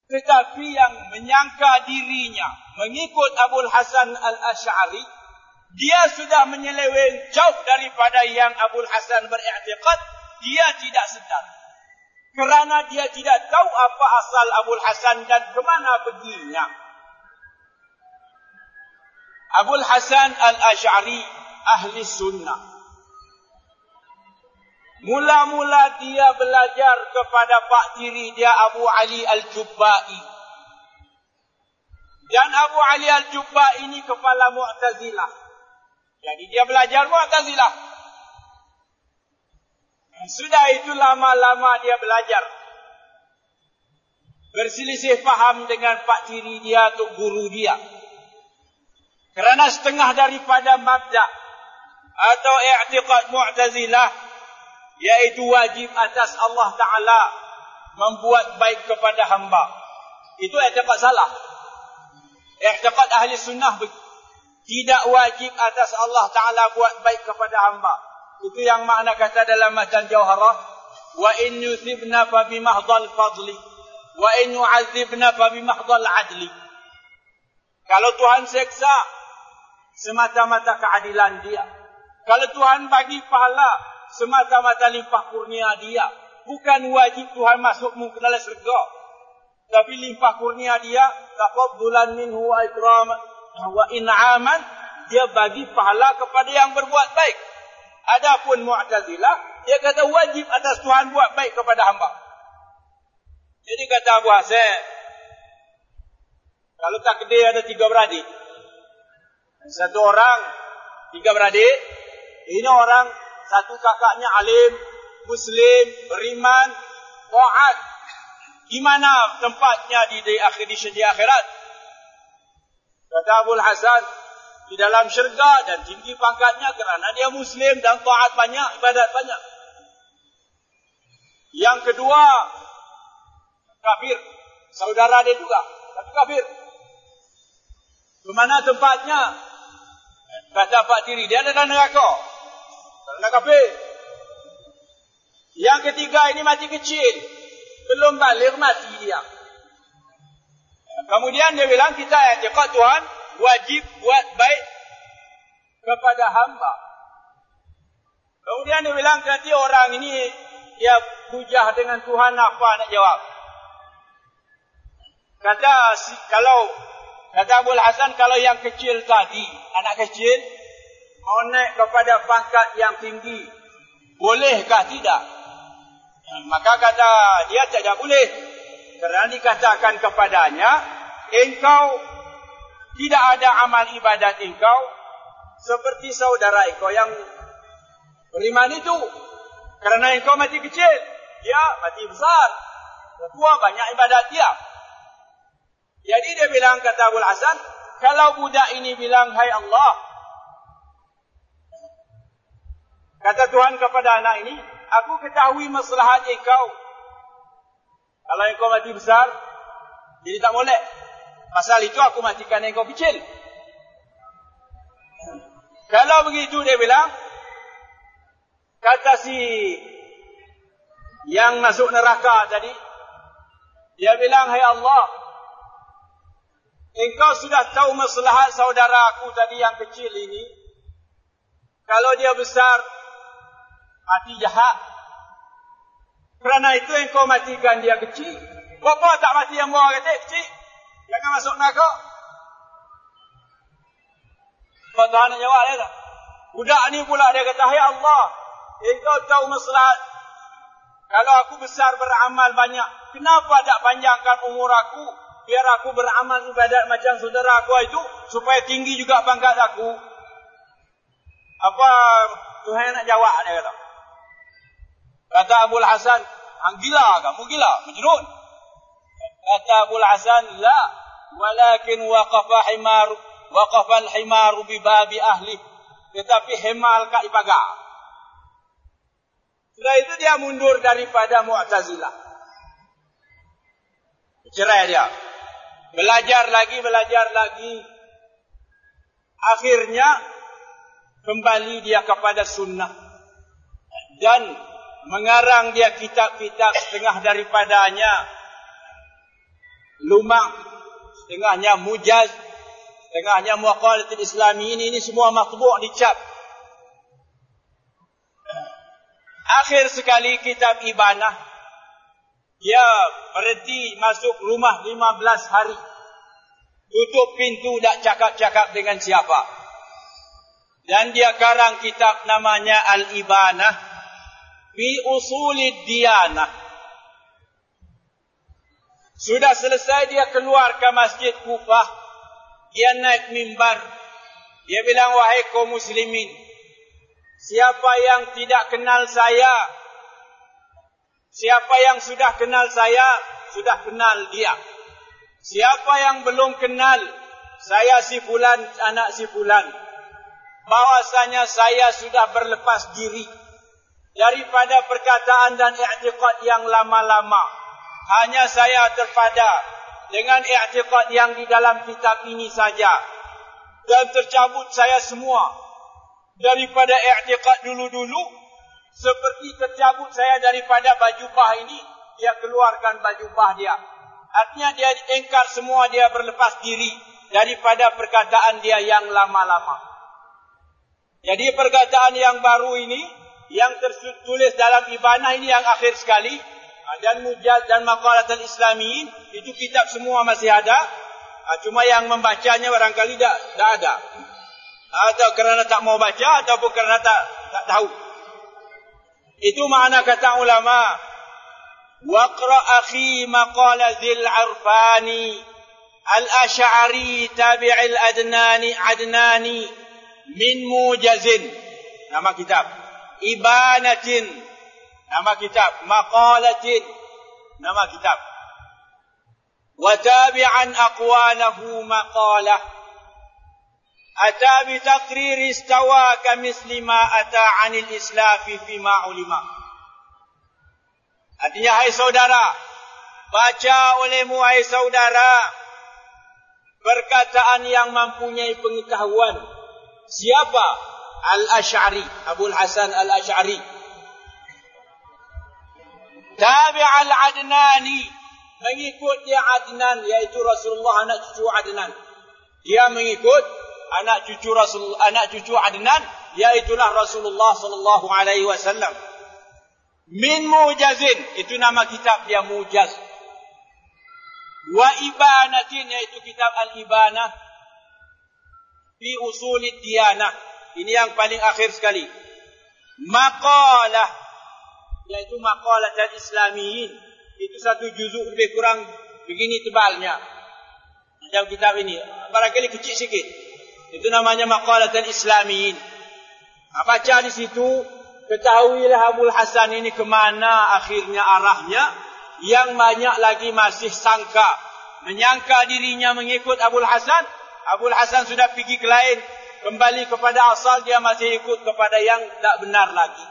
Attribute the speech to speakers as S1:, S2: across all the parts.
S1: Tetapi yang menyangka dirinya mengikut Abul Hasan Al-Asy'ari, dia sudah menyeleweng jauh daripada yang Abul Hasan beriktikad. Dia tidak sedar. Kerana dia tidak tahu apa asal Abul Hasan dan kemana perginya. Abul Hasan Al-Asy'ari ahli sunnah. Mula-mula dia belajar kepada pak tiri dia Abu Ali Al-Jubba'i. Dan Abu Ali Al-Jubba'i ini kepala Mu'tazilah. Jadi dia belajar Mu'tazilah. Sudah itu lama-lama dia belajar. Berselisih faham dengan pak tiri dia atau guru dia. Kerana setengah daripada mabda' atau i'tiqad Mu'tazilah, yaitu wajib atas Allah Ta'ala membuat baik kepada hamba. Itu i'tiqad salah. I'tiqad ahli sunnah tidak wajib atas Allah Ta'ala buat baik kepada hamba. Itu yang makna kata dalam Matan Jauharah, wa in yusibna fa bimahdhal fadli wa in yu'adzibna fa bimahdhal adli. Kalau Tuhan seksa, semata-mata keadilan dia. Kalau Tuhan bagi pahala, semata-mata limpah kurnia dia. Bukan wajib Tuhan masukmu ke dalam syurga, tapi limpah kurnia dia, tafaddulan minhu wa ikraman wa in'aman, dia bagi pahala kepada yang berbuat baik. Adapun Mu'tazilah, dia kata wajib atas Tuhan buat baik kepada hamba. Jadi kata Abu Hasan, kalau takdir ada 3 beradik, satu orang 3 beradik, ini orang satu kakaknya alim, muslim, beriman, taat. Di mana tempatnya di akhirat? Kata Abul Hasan, di dalam syurga dan tinggi pangkatnya kerana dia muslim dan taat banyak, ibadat banyak. Yang kedua, kafir. Saudara dia juga, tapi kafir. Di mana tempatnya? Kata pak tiri, dia ada dalam neraka. Kerana kafir. Yang ketiga ini mati kecil, belum balik mati dia. Kemudian dia bilang kita i'tiqad Tuhan wajib buat baik kepada hamba. Kemudian dia bilang nanti orang ini dia hujah dengan Tuhan, apa nak jawab? Kata Abul Hasan, kalau yang kecil tadi, anak kecil mau naik kepada pangkat yang tinggi, bolehkah tidak? Maka kata dia tidak boleh. Kerana dikatakan kepadanya, engkau tidak ada amal ibadat engkau seperti saudara engkau yang beriman itu. Kerana engkau mati kecil, dia mati besar. Tua banyak ibadat dia. Jadi dia bilang, kata Abul Hasan, kalau budak ini bilang, hai Allah, kata Tuhan kepada anak ini, aku ketahui maslahat engkau. Kalau engkau mati besar, jadi tak boleh. Pasal itu aku matikan engkau kecil. Kalau begitu dia bilang, kata si yang masuk neraka tadi, dia bilang, hai Allah, engkau sudah tahu maslahat saudara aku tadi yang kecil ini. Kalau dia besar, mati jahat. Kerana itu engkau matikan dia kecil. Bapa tak mati yang bawah kecil. Jangan masuk neraka. Tuhan nak jawab dia tak? Budak ni pula dia kata, hai Allah, engkau tahu maslahat. Kalau aku besar beramal banyak, kenapa tak panjangkan umur aku? Biar aku beramal ibadat macam saudara aku itu, supaya tinggi juga pangkat aku. Apa Tuhan nak jawab dia kata? Kata Abul Hasan, gila kamu, gila, Majnun. Kata Abul Hasan, la, walakin waqafa al-himaru bi babi ahli. Tetapi himal kat ipaga. Setelah itu dia mundur daripada Mu'tazilah. Cerai dia. Belajar lagi. Akhirnya kembali dia kepada sunnah. Dan mengarang dia kitab-kitab, setengah daripadanya Lumang, setengahnya Mujaz, setengahnya Maqalatul Islami. Ini semua matbu' dicap. Akhir sekali kitab Ibanah, dia berhenti masuk rumah 15 hari. Tutup pintu, tak cakap-cakap dengan siapa. Dan dia karang kitab namanya Al-Ibanah fi Usulid Diyanah. Sudah selesai dia keluar ke Masjid Kufah. Dia naik mimbar. Dia bilang, wahai kaum muslimin, siapa yang tidak kenal saya, siapa yang sudah kenal saya, sudah kenal dia. Siapa yang belum kenal, saya si fulan, anak si fulan, bahwasanya saya sudah berlepas diri daripada perkataan dan i'tiqad yang lama-lama. Hanya saya terpada dengan i'tiqad yang di dalam kitab ini saja. Dan tercabut saya semua daripada i'tiqad dulu-dulu. Seperti tercabut saya daripada baju bah ini, dia keluarkan baju bah dia. Artinya dia engkar semua, dia berlepas diri daripada perkataan dia yang lama-lama. Jadi perkataan yang baru ini, yang tertulis dalam Ibanah ini yang akhir sekali, dan Mujaz dan Maqalatul Islamiin, itu kitab semua masih ada. Cuma yang membacanya barangkali tak ada. Atau kerana tak mau baca, ataupun kerana tak tahu. Itu makna kata ulama. Waqra akhi maqala Zil Arfani Al-Ash'ari tabi'il Adnani min Mujazin. Nama kitab. Ibanatin. Nama kitab. Maqalatin. Nama kitab. Wa tabi'an aqwalahu maqalah. Ata bi taqrir istawa kamisli ma ata 'anil islafi fima ulima. Artinya, hai saudara, baca olehmu, hai saudara, perkataan yang mempunyai pengetahuan. Siapa? Al-Ash'ari, Abul Hasan Al-Ash'ari. Tabi' al-Adnani, mengikut dia Adnan, iaitu Rasulullah anak cucu Adnan. Dia mengikut anak cucu Adnan, iaitulah Rasulullah sallallahu alaihi wasallam. Min Mujazin, itu nama kitab dia, Mujaz. Wa Ibanatin, iaitu kitab Al-Ibanah fi Usulid Diyanah. Ini yang paling akhir sekali. Maqalah, iaitu Maqalatul Islamiin. Itu satu juzuk lebih kurang begini tebalnya. Macam kitab ini, barangkali kecil sikit. Itu namanya Maqalatul Islamiin. Baca di situ, ketahuilah Abul Hasan ini kemana akhirnya arahnya. Yang banyak lagi masih sangka, menyangka dirinya mengikut Abul Hasan. Abul Hasan sudah pergi ke lain, kembali kepada asal, dia masih ikut kepada yang tak benar lagi.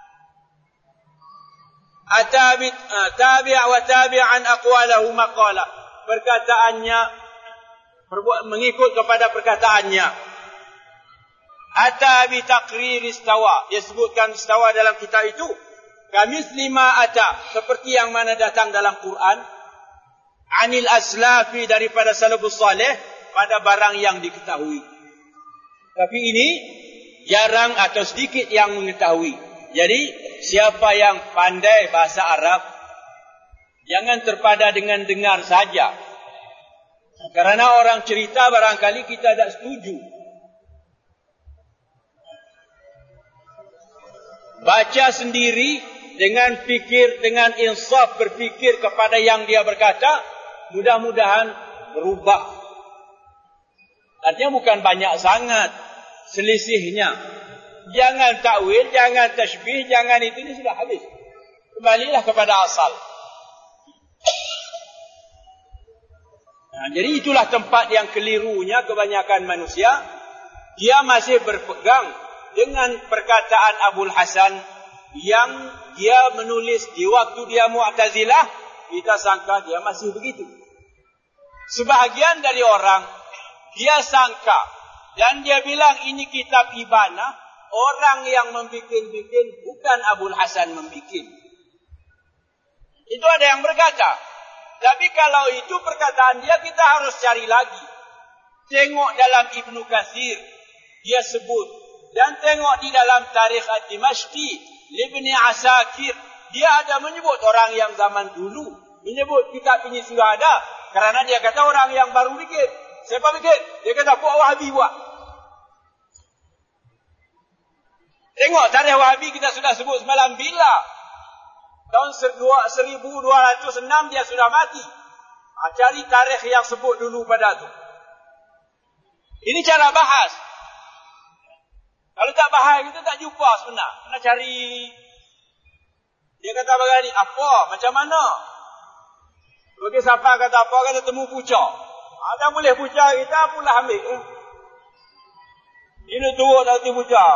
S1: Tabi' wa tabi'an aqwalahu maqalah. Perkataannya, mengikut kepada perkataannya. Ata bi taqrir istawa. Dia sebutkan istawa dalam kitab itu. Kamis lima ata. Seperti yang mana datang dalam Quran. Anil aslafi, daripada salafus salih. Pada barang yang diketahui. Tapi ini jarang atau sedikit yang mengetahui. Jadi siapa yang pandai bahasa Arab, jangan terpada dengan dengar saja. Karena orang cerita barangkali kita tak setuju. Baca sendiri dengan fikir, dengan insaf, berfikir kepada yang dia berkata, mudah-mudahan berubah. Artinya bukan banyak sangat selisihnya. Jangan takwil, jangan tashbih, jangan itu, ini sudah habis. Kembalilah kepada asal. Jadi itulah tempat yang kelirunya kebanyakan manusia. Dia masih berpegang dengan perkataan Abul Hasan yang dia menulis di waktu dia Mu'tazilah. Kita sangka dia masih begitu. Sebahagian dari orang, dia sangka dan dia bilang ini kitab Ibanah, orang yang membikin-bikin, bukan Abul Hasan membikin. Itu ada yang berkata. Tapi kalau itu perkataan dia, kita harus cari lagi. Tengok dalam Ibnu Katsir, dia sebut. Dan tengok di dalam Tarikh Ad-Dimashqi, Ibni Asakir, dia ada menyebut orang yang zaman dulu. Menyebut kitab ini sudah ada. Kerana dia kata orang yang baru bikin. Siapa bikin? Dia kata buat Wahabi buat. Tengok tarikh Wahabi kita sudah sebut semalam bila. Tahun 1206 dia sudah mati. Cari tarikh yang sebut dulu pada tu. Ini cara bahas. Kalau tak bahas kita tak jumpa sebenar. Kena cari. Dia kata begini, apa? Macam mana? Bagi siapa kata apa? Kata temu pucak. Ada boleh pucak kita pula ambil. Ini turut tak temu pucak.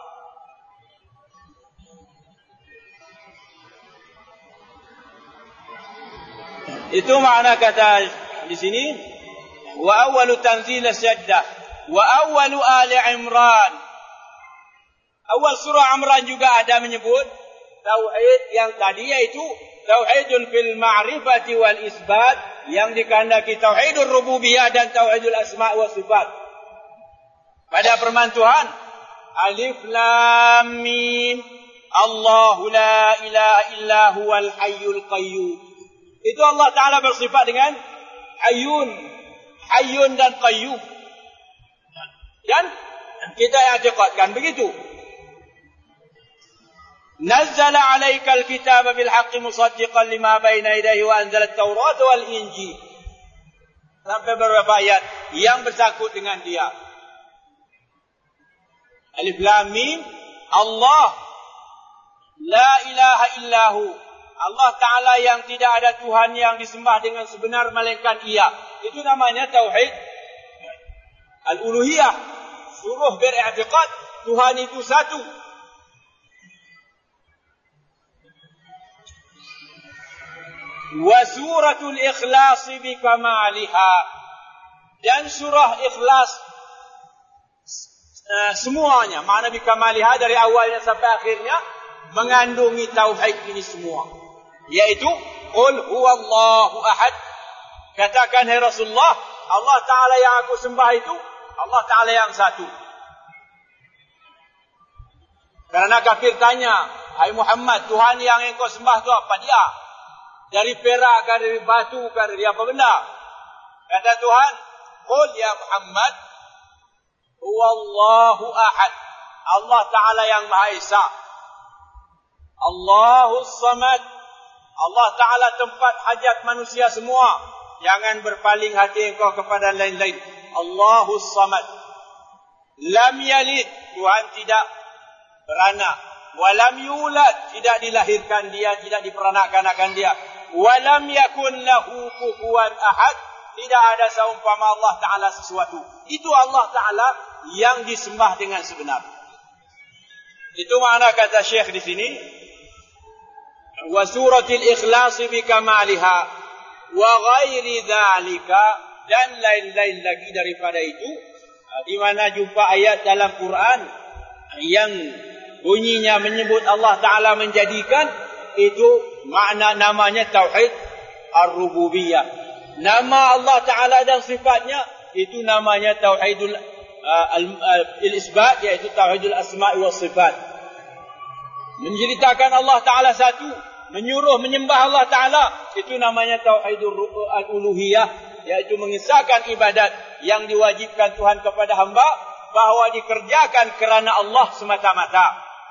S1: Itu makna kata di sini. Wa awwalu tanzil as-sajdah wa awwalu ali Imran. Awal surah Imran juga ada menyebut tauhid yang tadi, yaitu tauhidun fil ma'rifati wal isbat, yang dikehendaki tauhidur rububiyah dan tauhidul asma' wa sifat. Pada firman Tuhan, Alif Lam Mim, Allahu la ilaha illa huwal hayyul qayyum. Itu Allah Ta'ala bersifat dengan Hayyun dan Qayyum. Dan kita i'tiqadkan begitu. Nazzala 'alaikal kitaba bil haqqi musaddiqan lima bayna yadayhi wa anzala at-taurata wal injil. Sampai beberapa ayat yang bersangkut dengan dia. Alif Lam Mim, Allah la ilaha illahu. Allah Ta'ala yang tidak ada Tuhan yang disembah dengan sebenar melainkan Ia. Itu namanya tauhid al-uluhiyah. Suruh beriktikad Tuhan itu satu. Wa suratul ikhlas bi kamaliha. Dan surah ikhlas semuanya, makna bi kamaliha dari awalnya sampai akhirnya mengandungi tauhid ini semua. Yaitu qul huwallahu ahad. Katakan hai Rasulullah, Allah Ta'ala yang aku sembah itu Allah Ta'ala yang satu. Karena kafir tanya, hai Muhammad, Tuhan yang engkau sembah itu apa dia? Dari perak ke, dari batu ke, dari apa benda? Kata Tuhan, qul ya Muhammad huwallahu ahad. Allah Ta'ala yang Maha Esa. Allahus Samad. Allah Ta'ala tempat hajat manusia semua. Jangan berpaling hati engkau kepada lain-lain. Allahus Samad. Lam yalid. Tuhan tidak beranak. Walam yulad. Tidak dilahirkan dia. Tidak diperanakkan dia. Walam yakun lahu kufuwan ahad. Tidak ada seumpama Allah Ta'ala sesuatu. Itu Allah Ta'ala yang disembah dengan sebenar. Itu makna kata Syekh di sini. Wa suratil ikhlas bi kamaliha wa ghairi dzalika, dan lain-lain lagi daripada itu, di mana jumpa ayat dalam Quran yang bunyinya menyebut Allah Ta'ala menjadikan, itu makna namanya tauhid ar-rububiyah. Nama Allah Ta'ala dan sifatnya itu namanya tauhidul al-isbat, iaitu tauhidul asma' wa sifat. Menceritakan Allah Ta'ala satu, menyuruh menyembah Allah Ta'ala, itu namanya tauhidul al-uluhiyah, iaitu mengesahkan ibadat yang diwajibkan Tuhan kepada hamba, bahawa dikerjakan kerana Allah semata-mata.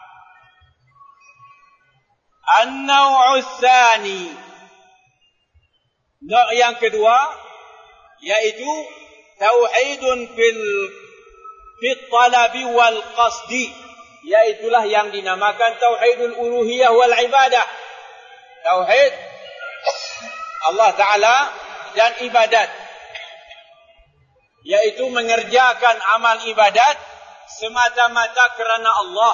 S1: An-naw'us tsani, nak yang kedua, yaitu tauhidun fil talabi wal qasdi, yaitulah yang dinamakan tauhidul uluhiyah wal ibadah. Tauhid Allah Ta'ala dan ibadat, yaitu mengerjakan amal ibadat semata-mata kerana Allah.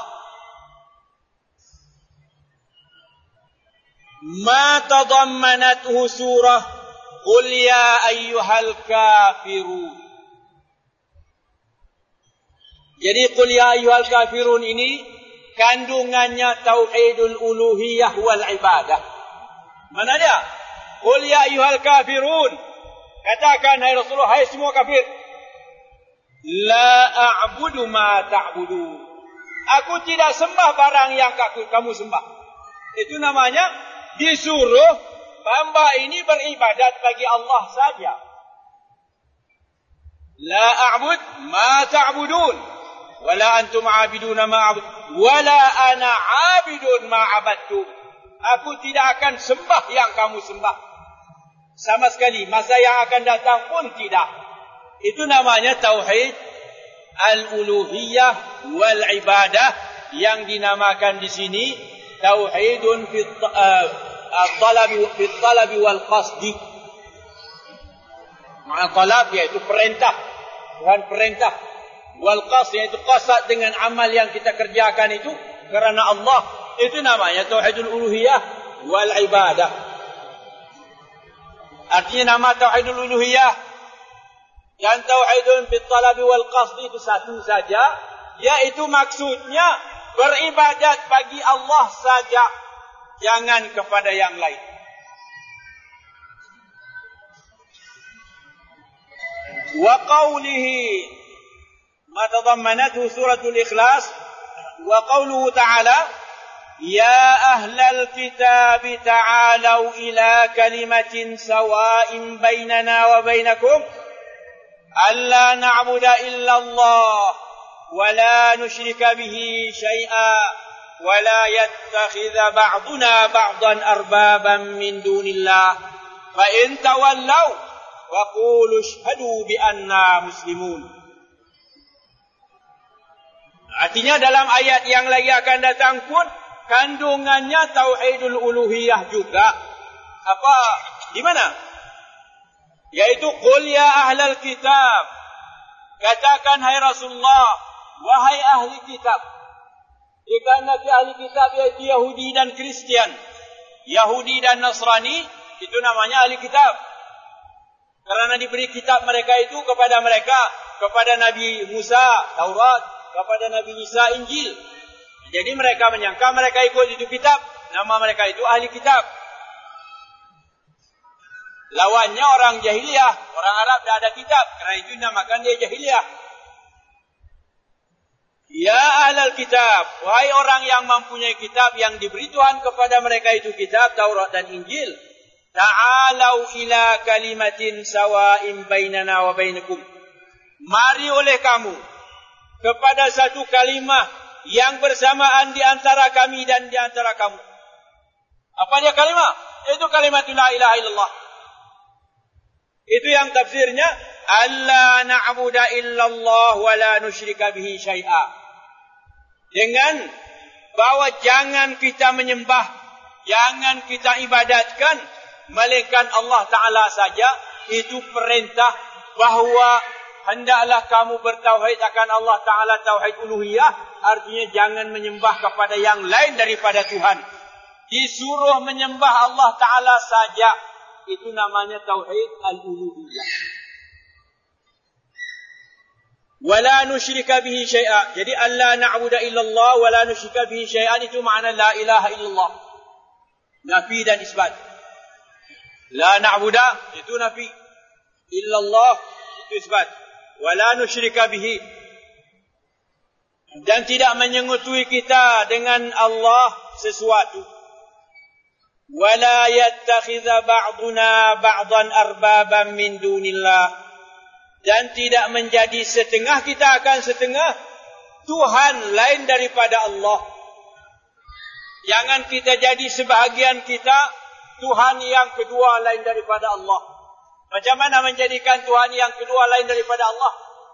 S1: Ma tadammanathu surah Qul ya ayyuhal kafirun. Jadi Qul ya ayyuhal kafirun ini kandungannya tauhidul uluhiyah wal ibadah. Mana dia? Qul ya ayyuhal kafirun. Katakan hai Rasulullah, hai semua kafir. La a'budu ma ta'budu. Aku tidak sembah barang yang kamu sembah. Itu namanya disuruh hamba ini beribadat bagi Allah saja. La a'bud ma ta'budun. Wala antum 'abiduna ma a'bud. Wala ana 'abidun ma 'abadtum. Aku tidak akan sembah yang kamu sembah. Sama sekali. Masa yang akan datang pun tidak. Itu namanya tauhid al-uluhiyah wal ibadah yang dinamakan di sini tauhidun fi talab wal qasdi. Ma'a talab iaitu perintah, Tuhan perintah. Wal qasd iaitu qasad dengan amal yang kita kerjakan itu kerana Allah. Itu namanya tauhidul uluhiyah wal ibadah. Artinya nama tauhidul uluhiyah dan tauhidun fit talab wal qasd itu satu saja, yaitu maksudnya beribadat bagi Allah saja, jangan kepada yang lain. Wa qawlihi ma tadammanathu suratul ikhlas wa qawluhu ta'ala ya ahlal kitab ta'alu ila kalimatin sawa'in bainana wa bainakum alla na'budu illa Allah wa la nusyrika bihi syai'a wa la yattakhidha ba'duna ba'dan arbaban min dunillah fa in tawallaw wa qulu ashhadu bi anna muslimun. Artinya dalam ayat yang lagi akan datang pun kandungannya tauhidul uluhiyah juga. Apa? Di mana? Yaitu qul ya ahlal kitab. Katakan hai Rasulullah, wahai ahli kitab. Kerana ahli kitab yaitu Yahudi dan Kristian. Yahudi dan Nasrani itu namanya ahli kitab. Kerana diberi kitab mereka itu kepada mereka, kepada Nabi Musa Taurat, kepada Nabi Isa Injil. Jadi mereka menyangka mereka ikut itu kitab, nama mereka itu ahli kitab. Lawannya orang jahiliyah, orang Arab dah ada kitab, kerana itu dinamakan dia jahiliyah. Ya ahlal kitab, wahai orang yang mempunyai kitab yang diberi Tuhan kepada mereka itu kitab Taurat dan Injil. Ta'alau ila kalimatin sawa'in bainana wa bainakum. Mari oleh kamu kepada satu kalimah yang bersamaan di antara kami dan di antara kamu. Apa dia kalimah? Itu kalimat la ilaha illallah. Itu yang tafsirnya alla na'budu illallah wa la nusyrika bihi syai'a. Dengan bahwa jangan kita menyembah, jangan kita ibadatkan melainkan Allah Ta'ala saja. Itu perintah bahawa hendaklah kamu bertauhid akan Allah Ta'ala, tauhid uluhiyah. Artinya jangan menyembah kepada yang lain daripada Tuhan. Disuruh menyembah Allah Ta'ala saja. Itu namanya tauhid al-uluhiyah. Wala nusyrika bihi syai'a. Jadi alla na'budu illallah wala nusyrika bihi syai'an itu makna la ilaha illallah. Nafi dan isbat. La na'budu itu nafi, illallah itu isbat. Wala nusyrika bihi, dan tidak menyengutui kita dengan Allah sesuatu. Wala yattakhidha ba'duna ba'dan arbaban min dunillah, dan tidak menjadi setengah kita akan setengah Tuhan lain daripada Allah. Jangan kita jadi sebahagian kita Tuhan yang kedua lain daripada Allah. Macam mana menjadikan Tuhan yang kedua lain daripada Allah?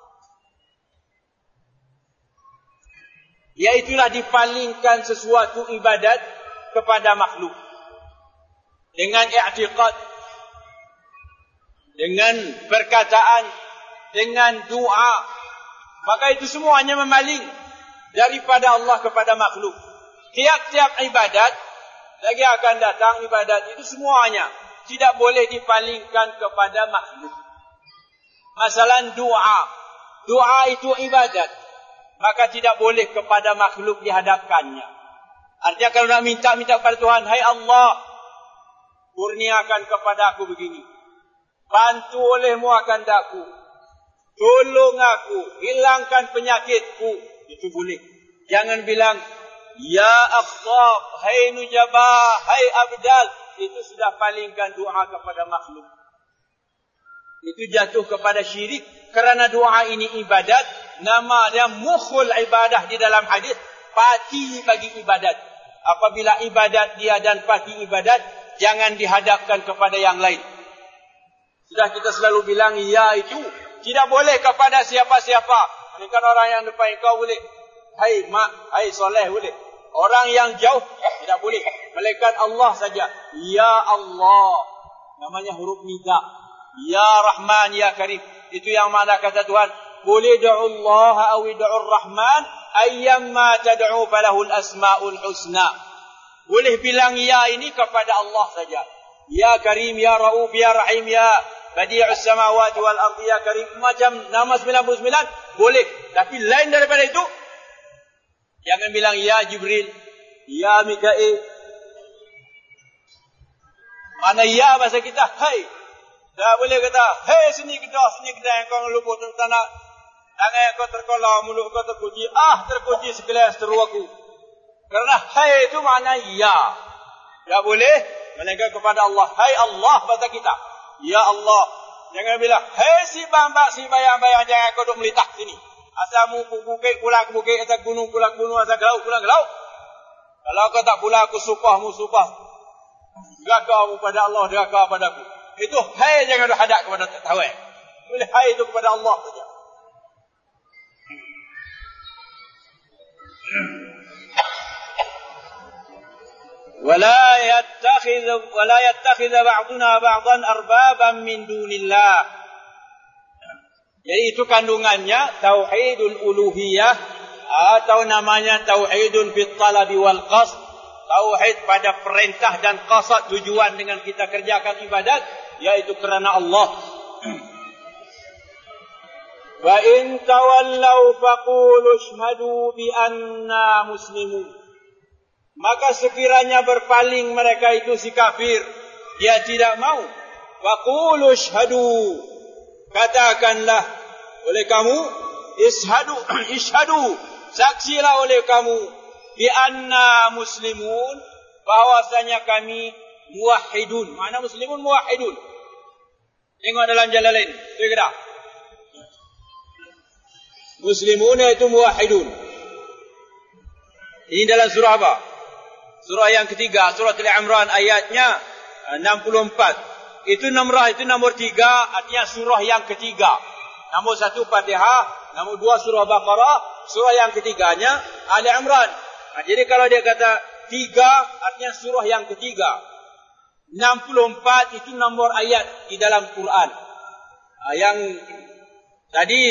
S1: Iaitulah dipalingkan sesuatu ibadat kepada makhluk. Dengan i'tiqad, dengan perkataan, dengan doa. Maka itu semuanya memaling daripada Allah kepada makhluk. Tiap-tiap ibadat, lagi akan datang ibadat itu semuanya tidak boleh dipalingkan kepada makhluk. Masalah doa. Doa itu ibadat. Maka tidak boleh kepada makhluk dihadapkannya. Artinya kalau nak minta kepada Tuhan, hai Allah, kurniakan kepada aku begini. Bantu olehmu akan daku. Tolong aku, hilangkan penyakitku. Itu boleh. Jangan bilang, ya Akhtab, hai Nujabah, hai Abdal. Itu sudah palingkan doa kepada makhluk. Itu jatuh kepada syirik. Kerana doa ini ibadat. Nama dia mukhul ibadah di dalam hadis. Pati bagi ibadat. Apabila ibadat dia dan pati ibadat, jangan dihadapkan kepada yang lain. Sudah kita selalu bilang, ya itu tidak boleh kepada siapa-siapa. Bukan orang yang depan kau boleh. Hai mak, hai soleh boleh. Orang yang jauh tidak boleh. Malaikat Allah saja. Ya Allah. Namanya huruf nida. Ya Rahman, Ya Karim. Itu yang mana kata Tuhan. Qul ud'u Allah aw ud'u Rahman ayyamma tad'u falahul asmaul husna. Boleh bilang ya ini kepada Allah saja. Ya Karim, Ya Rauf, Ya Rahim, Ya Badi'us samawati wal ardi, Ya Karim. Macam nama 99 boleh. Tapi lain daripada itu, jangan bilang ya Jibril, ya Mikail. Mana ya bahasa kita? Hai. Tak boleh kata, hei sini kedah yang kau luput tanah. Tangan kau terkolah, mulut kau terkunci. Terkunci sekelas teruaku. Karena hai itu makna ya. Tak boleh. Melainkan kepada Allah. Hai Allah bahasa kita. Ya Allah. Jangan bilang, hei si bambak, si bayang-bayang, jangan kau duduk melitak sini. Asalmu bukit, pulang ke bukit, asal gunung, pulang gunung, asal gelau, pulang gelau. Kalau kau tak pulang, aku supahmu supah. Derakamu pada Allah, deraka padaku. Itu hai jangan hadap kepada tawai. Boleh hai itu kepada Allah saja. ولا يتخذ بعضنا بعضا أربابا من دون الله. Jadi itu kandungannya tauhidul uluhiyah atau namanya tauhidun fit talabi wal qasd. Tauhid pada perintah dan qasad, tujuan dengan kita kerjakan ibadat, yaitu kerana Allah. Wa in tawallaw faqulu ashhadu bi anna muslimun. Maka sekiranya berpaling mereka itu si kafir, dia tidak mau. Faqulu ashhadu, katakanlah oleh kamu, ishhadu, saksilah oleh kamu, bi anna muslimun, bahwasanya kami muwahhidun. Mana muslimun muwahhidun? Tengok dalam Jalalain, tu kira. Muslimun itu muwahhidun. Ini dalam surah apa? Surah yang ketiga, surah Al-Imran ayatnya 64. Itu nomor 3, artinya surah yang ketiga. Nombor 1 Fatihah, nombor 2 surah Baqarah, surah yang ketiganya Ali Imran. Jadi kalau dia kata 3, artinya surah yang ketiga. 64 itu nombor ayat di dalam Quran. Yang tadi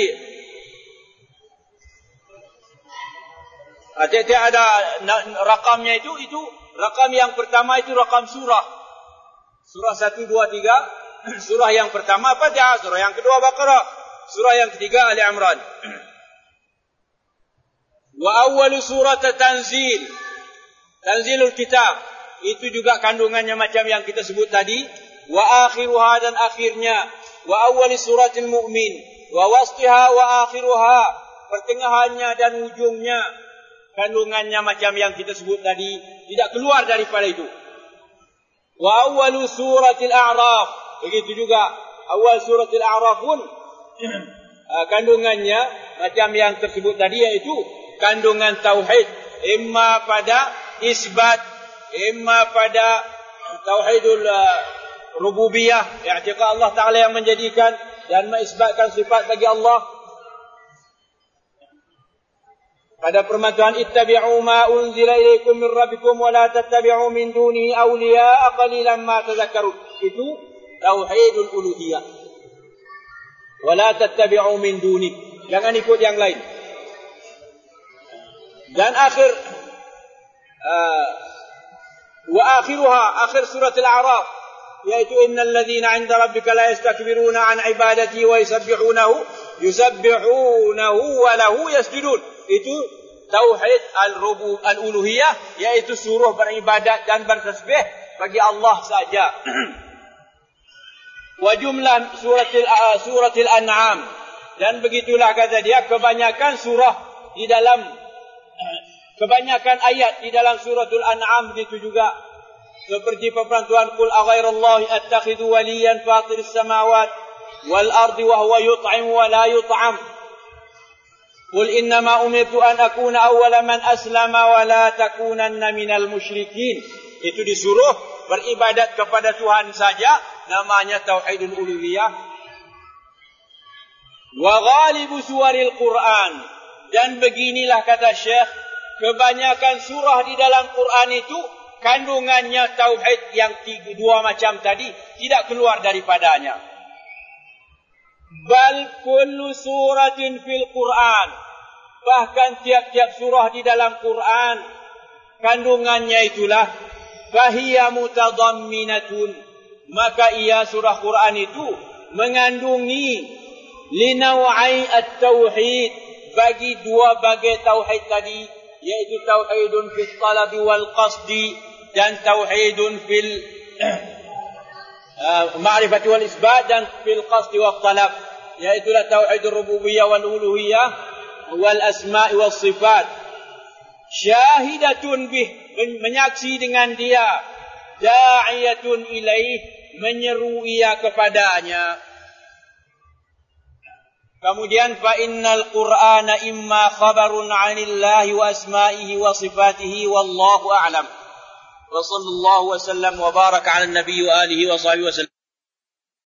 S1: tiap-tiap ada rakamnya itu rakam yang pertama itu rakam surah. Surah 1, 2, 3. Surah yang pertama Fatihah, surah yang kedua Baqarah, surah yang ketiga Ali Imran. Wa awwalu surat tanzil, tanzilul kitab, itu juga kandungannya macam yang kita sebut tadi. Wa akhiruha, dan akhirnya. Wa awwali suratil mu'min, wa wasliha wa akhiruha, pertengahannya dan ujungnya. Kandungannya macam yang kita sebut tadi, tidak keluar daripada itu. Wa awwalu suratil a'raf, begitu juga awal suratil a'raf pun kandungannya macam yang tersebut tadi, yaitu kandungan tauhid, imma pada isbat, imma pada tauhidul rububiyah, i'tiqad Allah Ta'ala yang menjadikan dan mengisbatkan sifat bagi Allah. Pada permatuan ittabi'u ma unzila ilaikum min rabbikum wa la tattabi'u min dunihi awliya'a qalilan ma tadhakkarun. Itu tauhidul uluhiyah. Wa la tattabi'u min dunihi, jangan ikut yang lain. Dan akhir wa akhiruha, akhir surat Al-A'raf, yaitu innal ladzina 'inda rabbika la yastakbiruna 'an ibadati wa yusabbihunahu wa lahu yasjudun. Itu tauhid al-uluhiyah, yaitu suruh beribadat dan bertasbih bagi Allah saja. Wa jumlah suratil An'am, dan begitulah kata dia, kebanyakan ayat di dalam suratul An'am begitu juga. Seperti firman Tuhan, qul aghairallahi attakhidhu waliyan fatiris samawati wal ardi wa huwa yut'im wa la yut'am. Qul innama umirtu an akuna awwala man aslama wa la takunanna minal musyrikin. Itu disuruh beribadat kepada Tuhan saja, namanya tauhidul uluhiyah. Wa ghalibu suwaril Quran, dan beginilah kata Syekh, kebanyakan surah di dalam Quran itu kandungannya tauhid yang dua macam tadi tidak keluar daripadanya. Bal kullu suratin fil Quran, bahkan tiap-tiap surah di dalam Quran kandungannya itulah fahiya mutadamminatun, maka ia surah Quran itu mengandungi linawai at-tauhid, bagi dua bagai tauhid tadi, yaitu tauhidun fil talabi wal qasdi, dan tauhidun fil ma'rifati wal isbat, dan fil qasdi wal talab, yaitu tauhidur rububiyah wal uluhiyah wal asma'i was sifat. Syahidatun bih, menyaksi dengan dia, da'iyatun ilaih, menyeru ia kepadanya. Kemudian fa innal Qur'ana imma khabarun 'anillahi wa asma'ihi wa sifatihi wallahu a'lam. Wa sallallahu wa sallam wa baraka 'ala an-nabiy wa alihi wa sahbihi wa sallam.